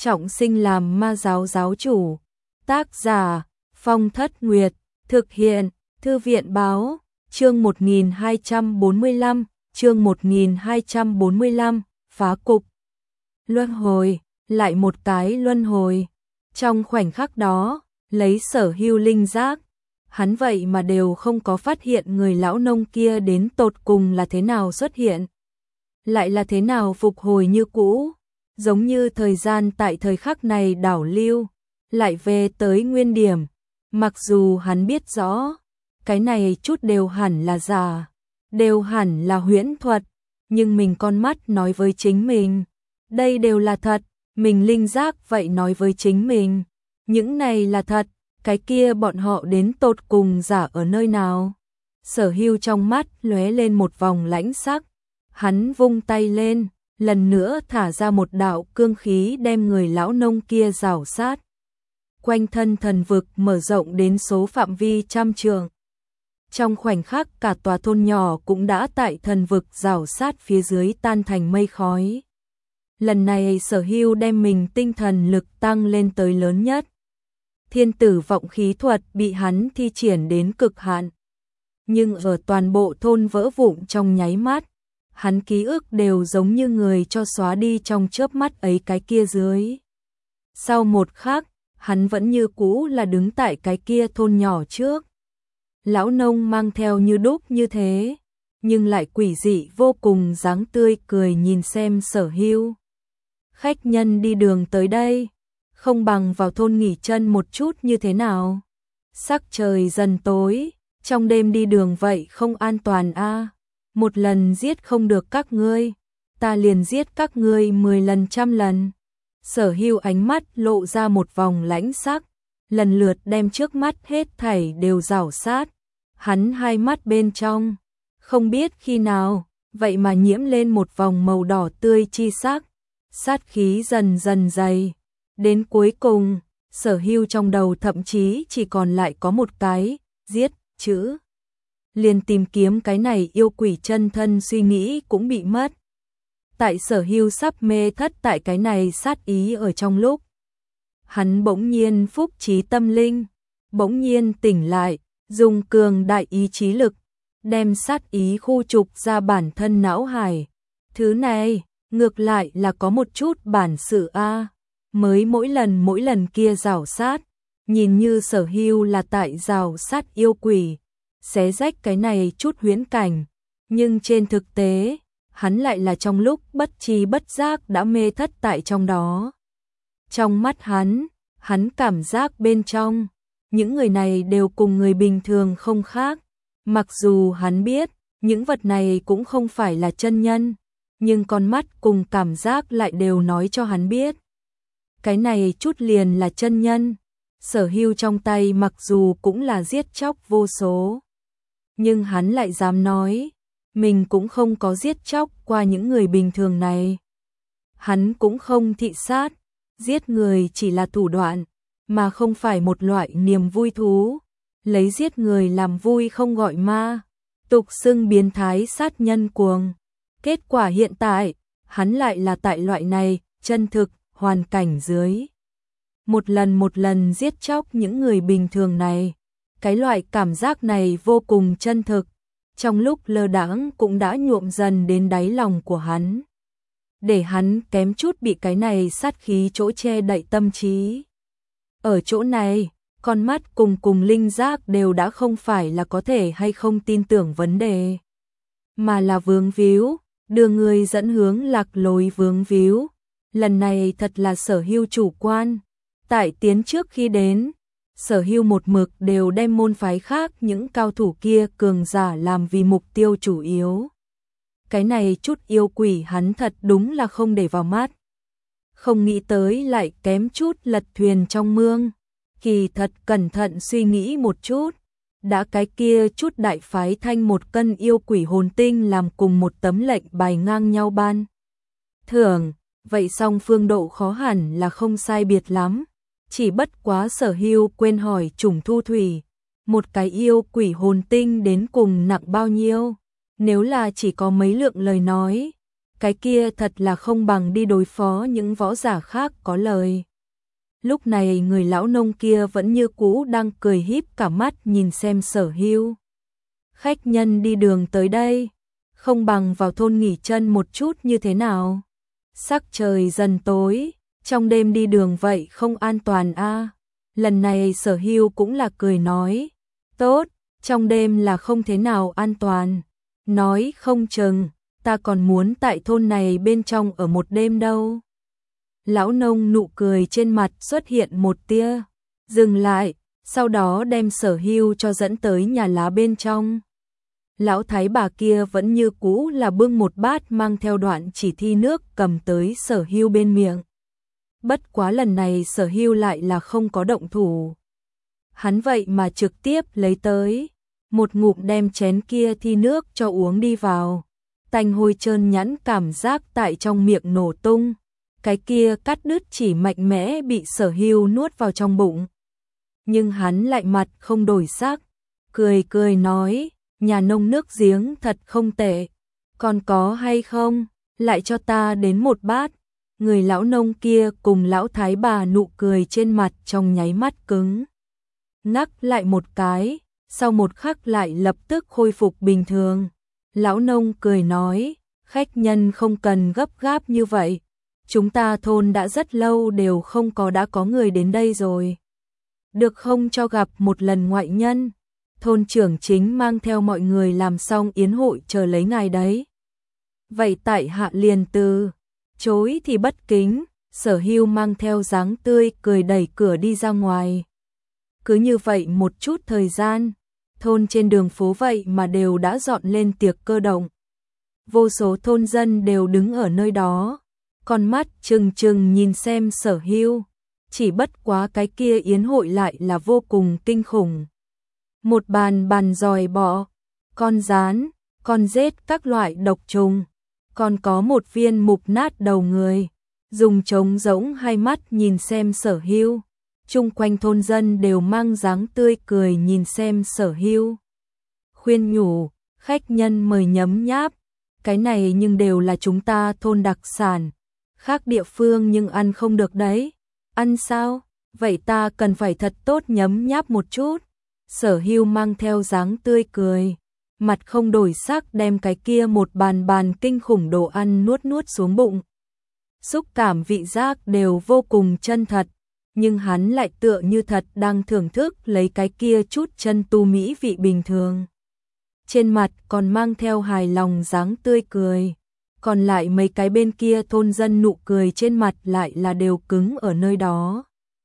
trọng sinh làm ma giáo giáo chủ. Tác giả Phong Thất Nguyệt. Thực hiện Thư viện Báo. Chương 1245. Chương 1245. Phá cục. Luân hồi. Lại một cái luân hồi. Trong khoảnh khắc đó, lấy Sở Hưu linh giác, hắn vậy mà đều không có phát hiện người lão nông kia đến tột cùng là thế nào xuất hiện. Lại là thế nào phục hồi như cũ, giống như thời gian tại thời khắc này đảo lưu, lại về tới nguyên điểm. Mặc dù hắn biết rõ, cái này chút đều hẳn là giả, đều hẳn là huyễn thuật, nhưng mình con mắt nói với chính mình, đây đều là thật, mình linh giác vậy nói với chính mình, những này là thật, cái kia bọn họ đến tột cùng giả ở nơi nào. Sở Hưu trong mắt lóe lên một vòng lãnh sắc, hắn vung tay lên, lần nữa thả ra một đạo cương khí đem người lão nông kia rảo sát. Quanh thân thần vực mở rộng đến số phạm vi trăm trượng. Trong khoảnh khắc cả tòa thôn nhỏ cũng đã tại thần vực rảo sát phía dưới tan thành mây khói. Lần này Sở Hưu đem mình tinh thần lực tăng lên tới lớn nhất. Thiên tử vọng khí thuật bị hắn thi triển đến cực hạn. Nhưng ở toàn bộ thôn vỡ vụn trong nháy mắt, hắn ký ức đều giống như người cho xóa đi trong chớp mắt ấy cái kia dưới. Sau một khắc, hắn vẫn như cũ là đứng tại cái kia thôn nhỏ trước. Lão nông mang theo như đúc như thế, nhưng lại quỷ dị vô cùng dáng tươi cười nhìn xem Sở Hưu. Khách nhân đi đường tới đây, không bằng vào thôn nghỉ chân một chút như thế nào. Sắc trời dần tối, trong đêm đi đường vậy không an toàn a. Một lần giết không được các ngươi, ta liền giết các ngươi 10 lần 100 lần. Sở Hưu ánh mắt lộ ra một vòng lãnh sắc, lần lượt đem trước mắt hết thảy đều rảo sát. Hắn hai mắt bên trong, không biết khi nào, vậy mà nhiễm lên một vòng màu đỏ tươi chi sắc. Sát khí dần dần dày. Đến cuối cùng, Sở Hưu trong đầu thậm chí chỉ còn lại có một cái, giết, chữ. Liền tìm kiếm cái này yêu quỷ chân thân suy nghĩ cũng bị mất. Tại Sở Hưu sắp mê thất tại cái này sát ý ở trong lúc. Hắn bỗng nhiên phúc trí tâm linh, bỗng nhiên tỉnh lại, dùng cường đại ý chí lực, đem sát ý khu trục ra bản thân não hải. Thứ này, ngược lại là có một chút bản sự a. Mới mỗi lần kia rảo sát, nhìn như Sở Hưu là tại rào sát yêu quỷ, xé rách cái này chút huyễn cảnh, nhưng trên thực tế, hắn lại là trong lúc bất tri bất giác đã mê thất tại trong đó. Trong mắt hắn cảm giác bên trong, những người này đều cùng người bình thường không khác, mặc dù hắn biết, những vật này cũng không phải là chân nhân, nhưng con mắt cùng cảm giác lại đều nói cho hắn biết. Cái này chút liền là chân nhân. Sở Hưu trong tay mặc dù cũng là giết chóc vô số, nhưng hắn lại dám nói, mình cũng không có giết chóc qua những người bình thường này. Hắn cũng không thị sát, giết người chỉ là thủ đoạn, mà không phải một loại niềm vui thú. Lấy giết người làm vui không gọi ma, tục xưng biến thái sát nhân cuồng. Kết quả hiện tại, hắn lại là tại loại này, chân thực, hoàn cảnh dưới. Một lần giết chóc những người bình thường này. Cái loại cảm giác này vô cùng chân thực, trong lúc lơ đãng cũng đã nhuộm dần đến đáy lòng của hắn. Để hắn kém chút bị cái này sát khí chỗ che đậy tâm trí. Ở chỗ này, con mắt cùng linh giác đều đã không phải là có thể hay không tin tưởng vấn đề, mà là vướng víu, đưa người dẫn hướng lạc lối vướng víu. Lần này thật là Sở Hưu chủ quan. Tại tiến trước khi đến, Sở Hưu một mực đều đem môn phái khác những cao thủ kia cường giả làm vì mục tiêu chủ yếu. Cái này chút yêu quỷ hắn thật đúng là không để vào mắt. Không nghĩ tới lại kém chút lật thuyền trong mương. Kỳ thật cẩn thận suy nghĩ một chút, đã cái kia chút đại phái thanh một cân yêu quỷ hồn tinh làm cùng một tấm lệnh bài ngang nhau ban thưởng, vậy song phương độ khó hẳn là không sai biệt lắm. Chỉ bất quá Sở Hưu quên hỏi Trùng Thu Thủy, một cái yêu quỷ hồn tinh đến cùng nặng bao nhiêu. Nếu là chỉ có mấy lượng lời nói, cái kia thật là không bằng đi đối phó những võ giả khác có lời. Lúc này người lão nông kia vẫn như cũ đang cười híp cả mắt nhìn xem Sở Hưu. Khách nhân đi đường tới đây, không bằng vào thôn nghỉ chân một chút như thế nào? Sắc trời dần tối, trong đêm đi đường vậy không an toàn a. Lần này Sở Hưu cũng là cười nói, tốt, trong đêm là không thế nào an toàn. Nói không chừng, ta còn muốn tại thôn này bên trong ở một đêm đâu. Lão nông nụ cười trên mặt xuất hiện một tia, dừng lại, sau đó đem Sở Hưu cho dẫn tới nhà lá bên trong. Lão thái bà kia vẫn như cũ là bưng một bát mang theo đoạn chỉ thi nước cầm tới Sở Hưu bên miệng. Bất quá lần này Sở Hưu lại là không có động thủ. Hắn vậy mà trực tiếp lấy tới, một ngụm đem chén kia thi nước cho uống đi vào. Tanh hôi trơn nhẵn cảm giác tại trong miệng nổ tung. Cái kia cắt đứt chỉ mạnh mẽ bị Sở Hưu nuốt vào trong bụng. Nhưng hắn lại mặt không đổi sắc, cười cười nói, nhà nông nước giếng thật không tệ, còn có hay không, lại cho ta đến một bát. Người lão nông kia cùng lão thái bà nụ cười trên mặt trong nháy mắt cứng ngắc lại một cái, sau một khắc lại lập tức khôi phục bình thường. Lão nông cười nói, khách nhân không cần gấp gáp như vậy, chúng ta thôn đã rất lâu đều không đã có người đến đây rồi. Được không cho gặp một lần ngoại nhân, thôn trưởng chính mang theo mọi người làm xong yến hội chờ lấy ngài đấy. Vậy tại hạ liền từ chối thì bất kính. Sở Hưu mang theo dáng tươi cười đẩy cửa đi ra ngoài. Cứ như vậy một chút thời gian, thôn trên đường phố vậy mà đều đã dọn lên tiệc cơ động. Vô số thôn dân đều đứng ở nơi đó, con mắt trừng trừng nhìn xem Sở Hưu. Chỉ bất quá cái kia yến hội lại là vô cùng kinh khủng. Một bàn giòi bọ, con gián, con rết các loại độc trùng, còn có một viên mục nát đầu người, dùng trống rỗng hai mắt nhìn xem Sở Hưu. Chung quanh thôn dân đều mang dáng tươi cười nhìn xem Sở Hưu. Khuyên nhủ, khách nhân mời nhấm nháp, cái này nhưng đều là chúng ta thôn đặc sản, khác địa phương nhưng ăn không được đấy. Ăn sao? Vậy ta cần phải thật tốt nhấm nháp một chút. Sở Hưu mang theo dáng tươi cười, mặt không đổi sắc đem cái kia một bàn kinh khủng đồ ăn nuốt xuống bụng. Xúc cảm vị giác đều vô cùng chân thật, nhưng hắn lại tựa như thật đang thưởng thức lấy cái kia chút chân tu mỹ vị bình thường. Trên mặt còn mang theo hài lòng dáng tươi cười, còn lại mấy cái bên kia thôn dân nụ cười trên mặt lại là đều cứng ở nơi đó.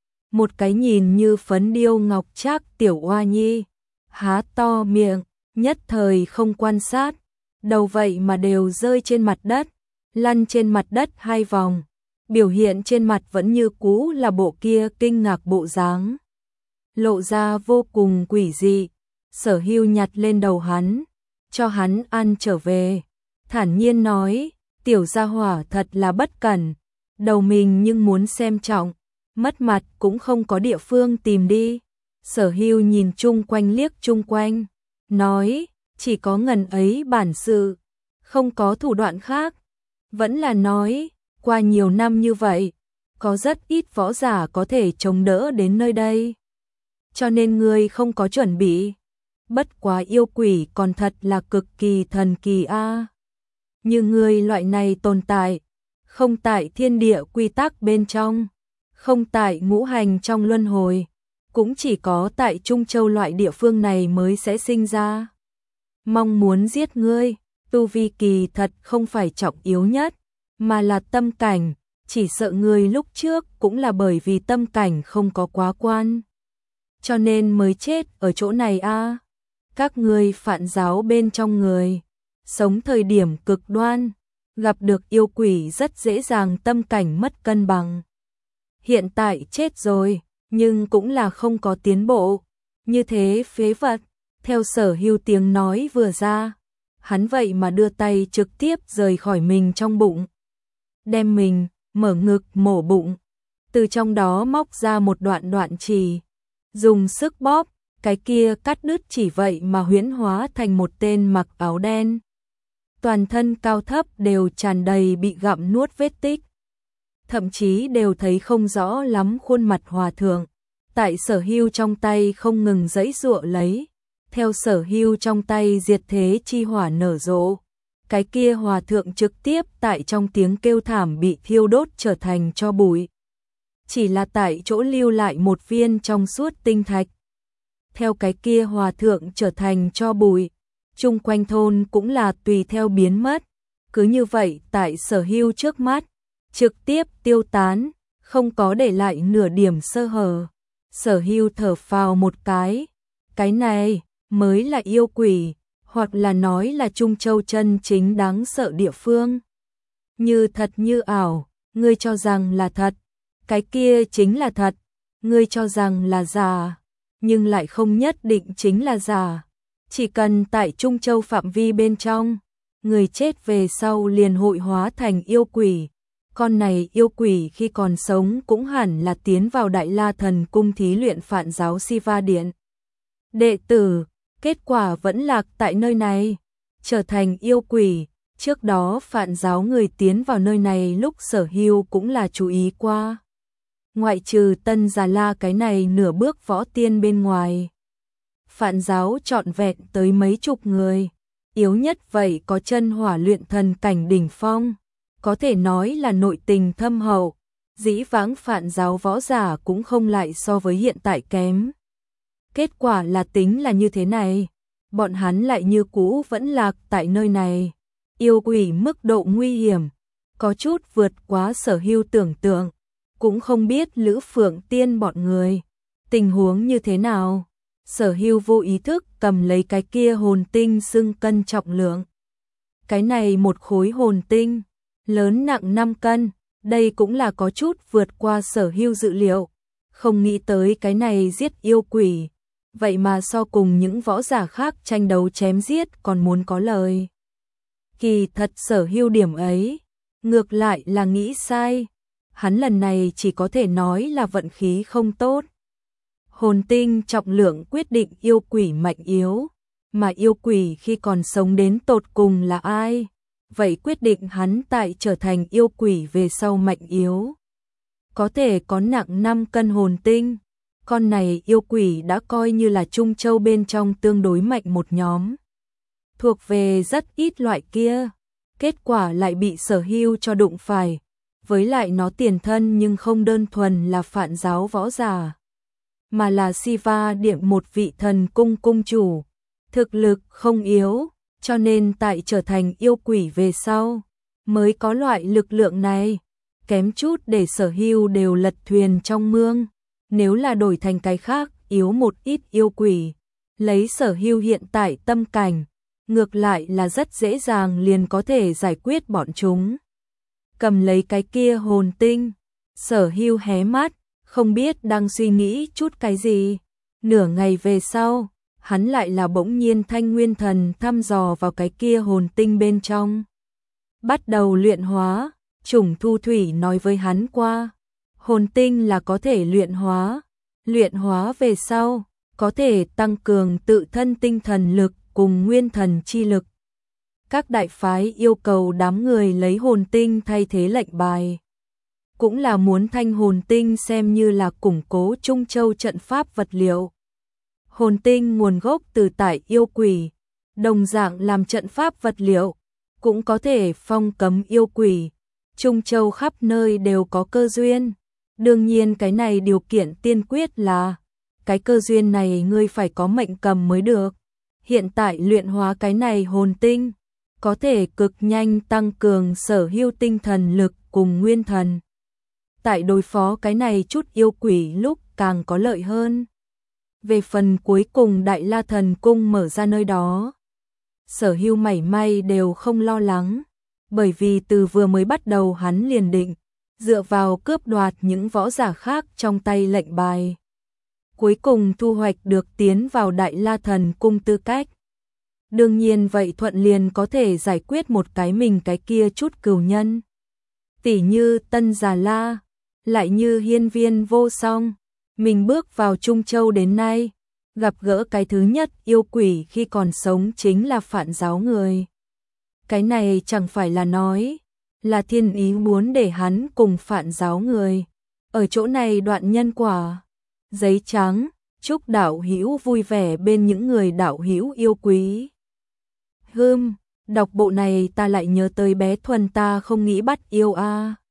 Một cái nhìn như phấn điêu ngọc trác tiểu oa nhi, há to miệng, nhất thời không quan sát, đầu vậy mà đều rơi trên mặt đất, lăn trên mặt đất 2 vòng, biểu hiện trên mặt vẫn như cũ là bộ kia kinh ngạc bộ dáng, lộ ra vô cùng quỷ dị. Sở Hưu nhặt lên đầu hắn, cho hắn ăn trở về, thản nhiên nói, tiểu gia hỏa thật là bất cẩn, đầu mình nhưng muốn xem trọng, mất mặt cũng không có địa phương tìm đi. Sở Hưu nhìn chung quanh liếc chung quanh, nói, chỉ có ngần ấy bản sự, không có thủ đoạn khác. Vẫn là nói, qua nhiều năm như vậy, có rất ít võ giả có thể chống đỡ đến nơi đây. Cho nên ngươi không có chuẩn bị. Bất quá yêu quỷ còn thật là cực kỳ thần kỳ a. Như ngươi loại này tồn tại, không tại thiên địa quy tắc bên trong, không tại ngũ hành trong luân hồi, cũng chỉ có tại Trung Châu loại địa phương này mới sẽ sinh ra. Mong muốn giết ngươi, tu vi kỳ thật không phải trọng yếu nhất, mà là tâm cảnh, chỉ sợ ngươi lúc trước cũng là bởi vì tâm cảnh không có quá quan, cho nên mới chết ở chỗ này a. Các ngươi phản giáo bên trong người, sống thời điểm cực đoan, gặp được yêu quỷ rất dễ dàng tâm cảnh mất cân bằng. Hiện tại chết rồi, nhưng cũng là không có tiến bộ, như thế phế vật. Theo Sở Hưu tiếng nói vừa ra, hắn vậy mà đưa tay trực tiếp rời khỏi mình trong bụng, đem mình mở ngực mổ bụng, từ trong đó móc ra một đoạn chỉ, dùng sức bóp, cái kia cắt đứt chỉ vậy mà huyễn hóa thành một tên mặc áo đen. toàn thân cao thấp đều tràn đầy bị gặm nuốt vết tích. Thậm chí đều thấy không rõ lắm khuôn mặt hòa thượng. Tại Sở Hưu trong tay không ngừng giãy giụa lấy, theo Sở Hưu trong tay diệt thế chi hỏa nở rộ, cái kia hòa thượng trực tiếp tại trong tiếng kêu thảm bị thiêu đốt trở thành tro bụi. Chỉ là tại chỗ lưu lại một viên trong suốt tinh thạch. Theo cái kia hòa thượng trở thành tro bụi, chung quanh thôn cũng là tùy theo biến mất. Cứ như vậy tại Sở Hưu trước mắt, trực tiếp tiêu tán, không có để lại nửa điểm sơ hở. Sở Hưu thở phào một cái này mới là yêu quỷ, hoặc là nói là Trung Châu chân chính đáng sợ địa phương. Như thật như ảo, ngươi cho rằng là thật, cái kia chính là thật, ngươi cho rằng là giả, nhưng lại không nhất định chính là giả. Chỉ cần tại Trung Châu phạm vi bên trong, người chết về sau liền hội hóa thành yêu quỷ. Con này yêu quỷ khi còn sống cũng hẳn là tiến vào Đại La Thần Cung thí luyện Phạn giáo Siva Điện. Đệ tử, kết quả vẫn lạc tại nơi này, trở thành yêu quỷ. Trước đó Phạn giáo người tiến vào nơi này lúc Sở Hưu cũng là chú ý qua. Ngoại trừ Tân Già La cái này nửa bước võ tiên bên ngoài, Phạn giáo trọn vẹn tới mấy chục người, yếu nhất vậy có chân hỏa luyện thần cảnh đỉnh phong, có thể nói là nội tình thâm hậu. Dĩ vãng Phạn giáo võ giả cũng không lại so với hiện tại kém. Kết quả là tính là như thế này, bọn hắn lại như cũ vẫn lạc tại nơi này. Yêu quỷ mức độ nguy hiểm, có chút vượt quá Sở Hưu tưởng tượng, cũng không biết Lữ Phượng Tiên bọn người tình huống như thế nào. Sở Hưu vô ý thức cầm lấy cái kia hồn tinh xưng cân trọng lượng. Cái này một khối hồn tinh, lớn nặng 5 cân, đây cũng là có chút vượt qua Sở Hưu dự liệu. Không nghĩ tới cái này giết yêu quỷ, vậy mà so cùng những võ giả khác tranh đấu chém giết còn muốn có lời. Kỳ thật Sở Hưu điểm ấy, ngược lại là nghĩ sai. Hắn lần này chỉ có thể nói là vận khí không tốt. Hồn tinh trọng lượng quyết định yêu quỷ mạnh yếu, mà yêu quỷ khi còn sống đến tột cùng là ai, vậy quyết định hắn tại trở thành yêu quỷ về sau mạnh yếu. Có thể có nặng 5 cân hồn tinh, con này yêu quỷ đã coi như là Trung Châu bên trong tương đối mạnh một nhóm. Thuộc về rất ít loại kia, kết quả lại bị Sở Hưu cho đụng phải, với lại nó tiền thân nhưng không đơn thuần là Phạn giáo võ giả, mà là Siva Điện một vị thần cung cung chủ, thực lực không yếu, cho nên tại trở thành yêu quỷ về sau, mới có loại lực lượng này, kém chút để Sở Hưu đều lật thuyền trong mương. Nếu là đổi thành cái khác, yếu một ít yêu quỷ, lấy Sở Hưu hiện tại tâm cảnh, ngược lại là rất dễ dàng liền có thể giải quyết bọn chúng. Cầm lấy cái kia hồn tinh, Sở Hưu hé mắt, không biết đang suy nghĩ chút cái gì. Nửa ngày về sau, hắn lại là bỗng nhiên thanh nguyên thần thăm dò vào cái kia hồn tinh bên trong. Bắt đầu luyện hóa, Trùng Thu Thủy nói với hắn qua. Hồn tinh là có thể luyện hóa về sau, có thể tăng cường tự thân tinh thần lực cùng nguyên thần chi lực. Các đại phái yêu cầu đám người lấy hồn tinh thay thế lệnh bài, cũng là muốn thanh hồn tinh xem như là củng cố Trung Châu trận pháp vật liệu. Hồn tinh nguồn gốc từ tại yêu quỷ, đồng dạng làm trận pháp vật liệu, cũng có thể phong cấm yêu quỷ. Trung Châu khắp nơi đều có cơ duyên. Đương nhiên cái này điều kiện tiên quyết là cái cơ duyên này ngươi phải có mệnh cầm mới được. Hiện tại luyện hóa cái này hồn tinh, có thể cực nhanh tăng cường Sở Hưu tinh thần lực cùng nguyên thần. Tại đối phó cái này chút yêu quỷ lúc càng có lợi hơn. Về phần cuối cùng Đại La Thần Cung mở ra nơi đó, Sở Hưu mảy may đều không lo lắng, bởi vì từ vừa mới bắt đầu hắn liền định dựa vào cướp đoạt những võ giả khác trong tay lệnh bài, cuối cùng thu hoạch được tiến vào Đại La Thần Cung tư cách. Đương nhiên vậy thuận liền có thể giải quyết một cái mình cái kia chút cừu nhân. Tỉ như Tân Già La, lại như Hiên Viên Vô Song, mình bước vào Trung Châu đến nay, gặp gỡ cái thứ nhất yêu quỷ khi còn sống chính là Phạn giáo người. cái này chẳng phải là nói, là thiên ý muốn để hắn cùng Phạn giáo người. Ở chỗ này đoạn nhân quả. Giấy trắng, chúc đạo hữu vui vẻ bên những người đạo hữu yêu quý. Đọc bộ này ta lại nhớ tới bé Thuần ta không nghĩ bắt yêu a.